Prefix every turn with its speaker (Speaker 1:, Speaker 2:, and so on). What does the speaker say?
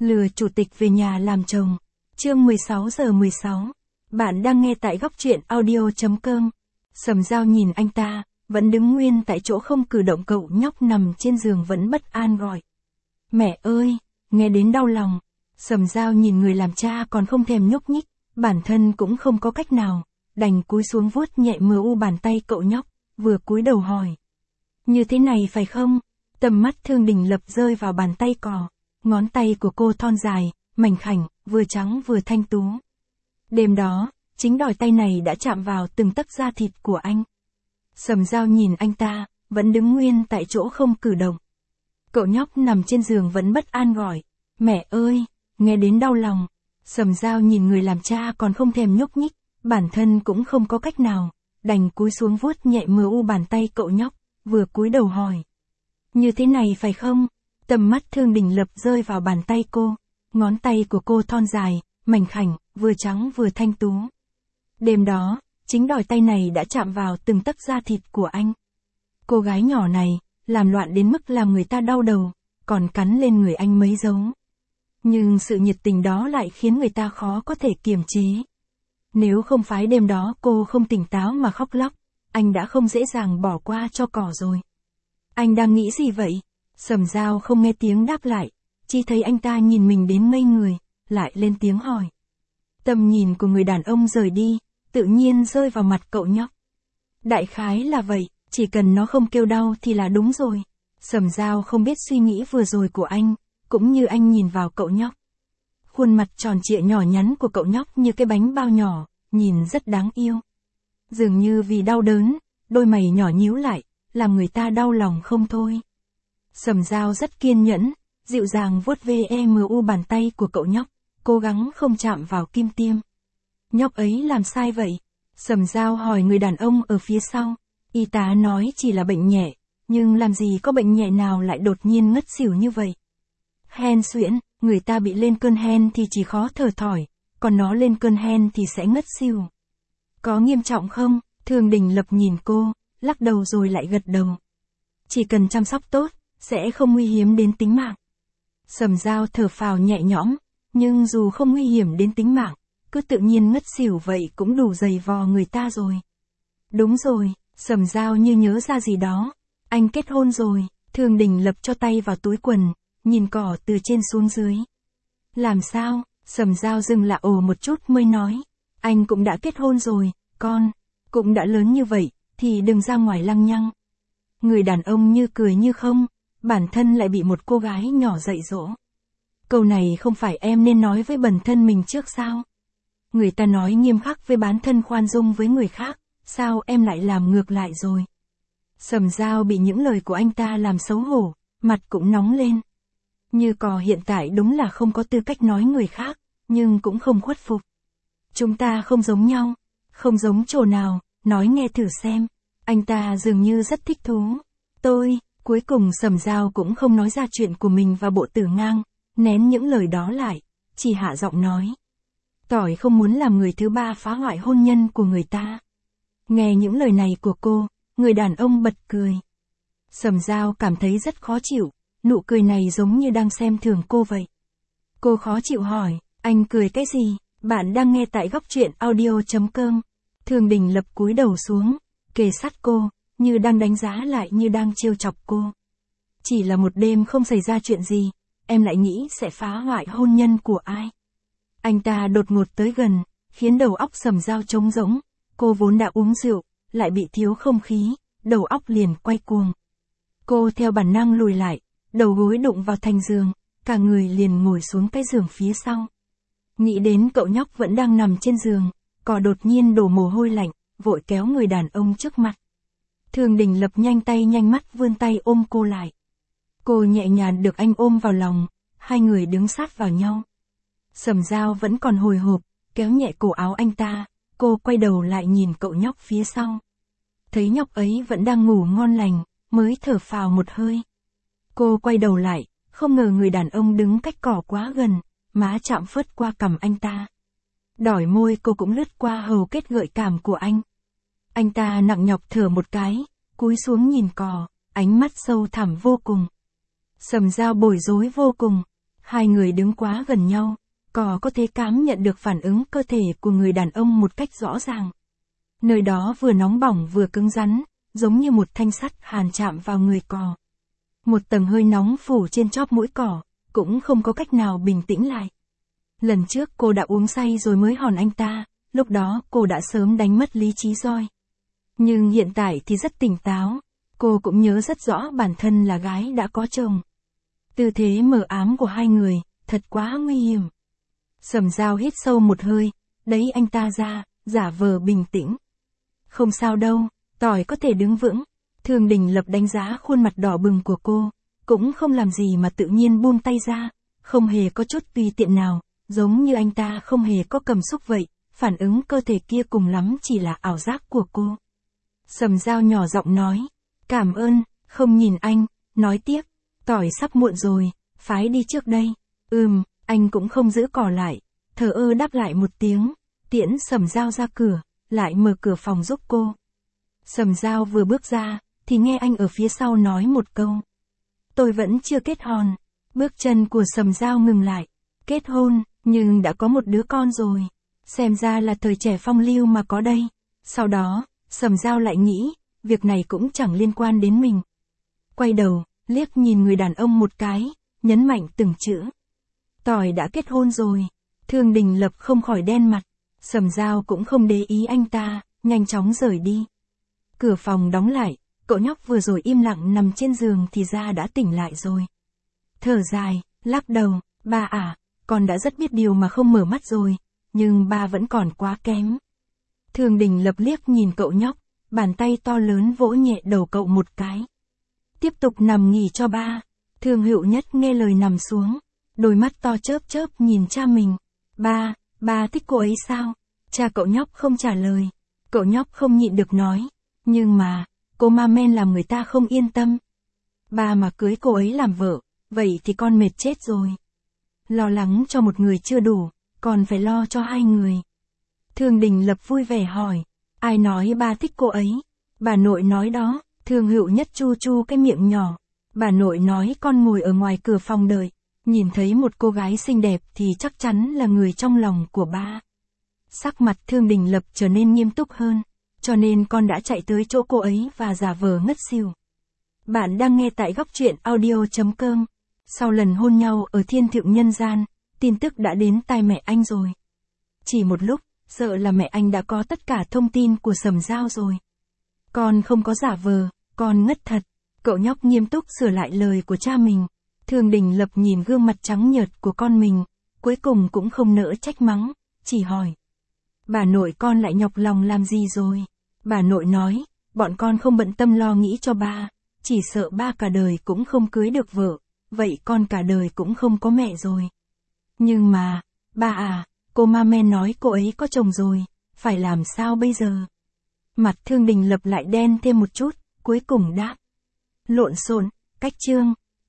Speaker 1: Lừa chủ tịch về nhà làm chồng. Chương 16:16. Bạn đang nghe tại góc truyện audio.com. Sầm Dao nhìn anh ta, vẫn đứng nguyên tại chỗ không cử động. Cậu nhóc nằm trên giường vẫn bất an gọi. Mẹ ơi, nghe đến đau lòng. Sầm Dao nhìn người làm cha còn không thèm nhúc nhích, bản thân cũng không có cách nào, đành cúi xuống vuốt nhẹ mờ u bàn tay cậu nhóc, vừa cúi đầu hỏi. Như thế này phải không? Tầm mắt Thương Đình Lập rơi vào bàn tay cò. Ngón tay của cô thon dài, mảnh khảnh, vừa trắng vừa thanh tú. Đêm đó, chính đôi tay này đã chạm vào từng tấc da thịt của anh. Sầm Dao nhìn anh ta, vẫn đứng nguyên tại chỗ không cử động. Cậu nhóc nằm trên giường vẫn bất an gọi. Mẹ ơi, nghe đến đau lòng. Sầm Dao nhìn người làm cha còn không thèm nhúc nhích, bản thân cũng không có cách nào, đành cúi xuống vuốt nhẹ mờ u bàn tay cậu nhóc, vừa cúi đầu hỏi. Như thế này phải không? Tầm mắt Thương Đình Lập rơi vào bàn tay cô. Ngón tay của cô thon dài, mảnh khảnh, vừa trắng vừa thanh tú. Đêm đó, chính đôi tay này đã chạm vào từng tấc da thịt của anh. Cô gái nhỏ này, làm loạn đến mức làm người ta đau đầu, còn cắn lên người anh mấy dấu. Nhưng sự nhiệt tình đó lại khiến người ta khó có thể kiềm chế. Nếu không phải đêm đó cô không tỉnh táo mà khóc lóc, anh đã không dễ dàng bỏ qua cho cỏ rồi. Anh đang nghĩ gì vậy? Sầm Dao không nghe tiếng đáp lại, chỉ thấy anh ta nhìn mình đến ngây người, lại lên tiếng hỏi. Tầm nhìn của người đàn ông rời đi, tự nhiên rơi vào mặt cậu nhóc. Đại khái là vậy, chỉ cần nó không kêu đau thì là đúng rồi. Sầm Dao không biết suy nghĩ vừa rồi của anh, cũng như anh nhìn vào cậu nhóc. Khuôn mặt tròn trịa nhỏ nhắn của cậu nhóc như cái bánh bao nhỏ, nhìn rất đáng yêu. Dường như vì đau đớn, đôi mày nhỏ nhíu lại, làm người ta đau lòng không thôi. Sầm Dao rất kiên nhẫn, dịu dàng vuốt ve mu bàn tay của cậu nhóc, cố gắng không chạm vào kim tiêm. Nhóc ấy làm sai vậy? Sầm Dao hỏi người đàn ông ở phía sau. Y tá nói chỉ là bệnh nhẹ, nhưng làm gì có bệnh nhẹ nào lại đột nhiên ngất xỉu như vậy. Hen suyễn, người ta bị lên cơn hen thì chỉ khó thở thỏi, còn nó lên cơn hen thì sẽ ngất xỉu. Có nghiêm trọng không? Thương Đình Lập nhìn cô, lắc đầu rồi lại gật đầu. Chỉ cần chăm sóc tốt, sẽ không nguy hiểm đến tính mạng. Sầm Dao thở phào nhẹ nhõm, nhưng dù không nguy hiểm đến tính mạng, cứ tự nhiên ngất xỉu vậy cũng đủ dày vò người ta rồi. Đúng rồi, Sầm Dao như nhớ ra gì đó. Anh kết hôn rồi. Thương Đình Lập cho tay vào túi quần, nhìn cỏ từ trên xuống dưới. Làm sao? Sầm Dao dừng lại ồ một chút mới nói. Anh cũng đã kết hôn rồi, con. Cũng đã lớn như vậy, thì đừng ra ngoài lăng nhăng. Người đàn ông như cười như không, bản thân lại bị một cô gái nhỏ dạy dỗ. Câu này không phải em nên nói với bản thân mình trước sao? Người ta nói nghiêm khắc với bản thân khoan dung với người khác, sao em lại làm ngược lại rồi? Sầm Dao bị những lời của anh ta làm xấu hổ, mặt cũng nóng lên. Như cò hiện tại đúng là không có tư cách nói người khác, nhưng cũng không khuất phục. Chúng ta không giống nhau, không giống chỗ nào, nói nghe thử xem. Anh ta dường như rất thích thú. Cuối cùng Sầm Dao cũng không nói ra chuyện của mình và Bộ Tử Ngang, nén những lời đó lại, chỉ hạ giọng nói. Tỏi không muốn làm người thứ ba phá hoại hôn nhân của người ta. Nghe những lời này của cô, người đàn ông bật cười. Sầm Dao cảm thấy rất khó chịu, nụ cười này giống như đang xem thường cô vậy. Cô khó chịu hỏi, anh cười cái gì? Bạn đang nghe tại góc truyện audio.com. Thương Đình Lập cúi đầu xuống, kề sát cô, như đang đánh giá lại như đang trêu chọc cô. Chỉ là một đêm không xảy ra chuyện gì, em lại nghĩ sẽ phá hoại hôn nhân của ai? Anh ta đột ngột tới gần, khiến đầu óc Sầm Dao trống rỗng. Cô vốn đã uống rượu, lại bị thiếu không khí, đầu óc liền quay cuồng. Cô theo bản năng lùi lại, đầu gối đụng vào thành giường, cả người liền ngồi xuống cái giường phía sau. Nghĩ đến cậu nhóc vẫn đang nằm trên giường, cò đột nhiên đổ mồ hôi lạnh, vội kéo người đàn ông trước mặt. Thương Đình Lập nhanh tay nhanh mắt vươn tay ôm cô lại. Cô nhẹ nhàng được anh ôm vào lòng, hai người đứng sát vào nhau. Sầm Dao vẫn còn hồi hộp, kéo nhẹ cổ áo anh ta, cô quay đầu lại nhìn cậu nhóc phía sau. Thấy nhóc ấy vẫn đang ngủ ngon lành, mới thở phào một hơi. Cô quay đầu lại, không ngờ người đàn ông đứng cách cỏ quá gần, má chạm phớt qua cằm anh ta. Đỏi môi cô cũng lướt qua hầu kết gợi cảm của anh. Anh ta nặng nhọc thở một cái, cúi xuống nhìn cò, ánh mắt sâu thẳm vô cùng. Sầm Dao bối rối vô cùng. Hai người đứng quá gần nhau, cò có thể cảm nhận được phản ứng cơ thể của người đàn ông một cách rõ ràng. Nơi đó vừa nóng bỏng vừa cứng rắn, giống như một thanh sắt hàn chạm vào người cò. Một tầng hơi nóng phủ trên chóp mũi cỏ, cũng không có cách nào bình tĩnh lại. Lần trước cô đã uống say rồi mới hòn anh ta, lúc đó cô đã sớm đánh mất lý trí rồi. Nhưng hiện tại thì rất tỉnh táo, cô cũng nhớ rất rõ bản thân là gái đã có chồng. Tư thế mờ ám của hai người, thật quá nguy hiểm. Sầm Dao hít sâu một hơi, đẩy anh ta ra, giả vờ bình tĩnh. Không sao đâu, tỏi có thể đứng vững. Thương Đình Lập đánh giá khuôn mặt đỏ bừng của cô, cũng không làm gì mà tự nhiên buông tay ra, không hề có chút tùy tiện nào, giống như anh ta không hề có cầm xúc vậy, phản ứng cơ thể kia cùng lắm chỉ là ảo giác của cô. Sầm Dao nhỏ giọng nói, cảm ơn, không nhìn anh, nói tiếp, tỏi sắp muộn rồi, phái đi trước đây. Anh cũng không giữ cỏ lại, thờ ơ đáp lại một tiếng, tiễn Sầm Dao ra cửa, lại mở cửa phòng giúp cô. Sầm Dao vừa bước ra, thì nghe anh ở phía sau nói một câu. Tôi vẫn chưa kết hôn. Bước chân của Sầm Dao ngừng lại. Kết hôn, nhưng đã có một đứa con rồi. Xem ra là thời trẻ phong lưu mà có đây. Sau đó, Sầm Dao lại nghĩ, việc này cũng chẳng liên quan đến mình. Quay đầu, liếc nhìn người đàn ông một cái, nhấn mạnh từng chữ. Tỏi đã kết hôn rồi. Thương Đình Lập không khỏi đen mặt. Sầm Dao cũng không để ý anh ta, nhanh chóng rời đi. Cửa phòng đóng lại, cậu nhóc vừa rồi im lặng nằm trên giường thì ra đã tỉnh lại rồi. Thở dài, lắc đầu, ba à, con đã rất biết điều mà không mở mắt rồi, nhưng ba vẫn còn quá kém. Thương Đình Lập liếc nhìn cậu nhóc, bàn tay to lớn vỗ nhẹ đầu cậu một cái. Tiếp tục nằm nghỉ cho ba. Thương Hữu Nhất nghe lời nằm xuống, đôi mắt to chớp chớp nhìn cha mình. Ba thích cô ấy sao? Cha cậu nhóc không trả lời. Cậu nhóc không nhịn được nói. Nhưng mà, cô ma men làm người ta không yên tâm. Ba mà cưới cô ấy làm vợ, vậy thì con mệt chết rồi. Lo lắng cho một người chưa đủ, còn phải lo cho hai người. Thương Đình Lập vui vẻ hỏi, ai nói ba thích cô ấy? Bà nội nói đó. Thương Hữu Nhất chu chu cái miệng nhỏ. Bà nội nói con ngồi ở ngoài cửa phòng đợi, nhìn thấy một cô gái xinh đẹp thì chắc chắn là người trong lòng của ba. Sắc mặt Thương Đình Lập trở nên nghiêm túc hơn, cho nên con đã chạy tới chỗ cô ấy và giả vờ ngất xỉu. Bạn đang nghe tại góc truyện audio.com. Sau lần hôn nhau ở thiên thượng nhân gian, tin tức đã đến tai mẹ anh rồi. Chỉ một lúc, sợ là mẹ anh đã có tất cả thông tin của Sầm Dao rồi. Con không có giả vờ, con ngất thật. Cậu nhóc nghiêm túc sửa lại lời của cha mình. Thương Đình Lập nhìn gương mặt trắng nhợt của con mình, cuối cùng cũng không nỡ trách mắng, chỉ hỏi. Bà nội con lại nhọc lòng làm gì rồi? Bà nội nói, bọn con không bận tâm lo nghĩ cho ba, chỉ sợ ba cả đời cũng không cưới được vợ, vậy con cả đời cũng không có mẹ rồi. Nhưng mà, ba à, cô ma men nói cô ấy có chồng rồi, phải làm sao bây giờ? Mặt Thương Đình Lập lại đen thêm một chút, cuối cùng đáp. Lộn xộn, cách chương.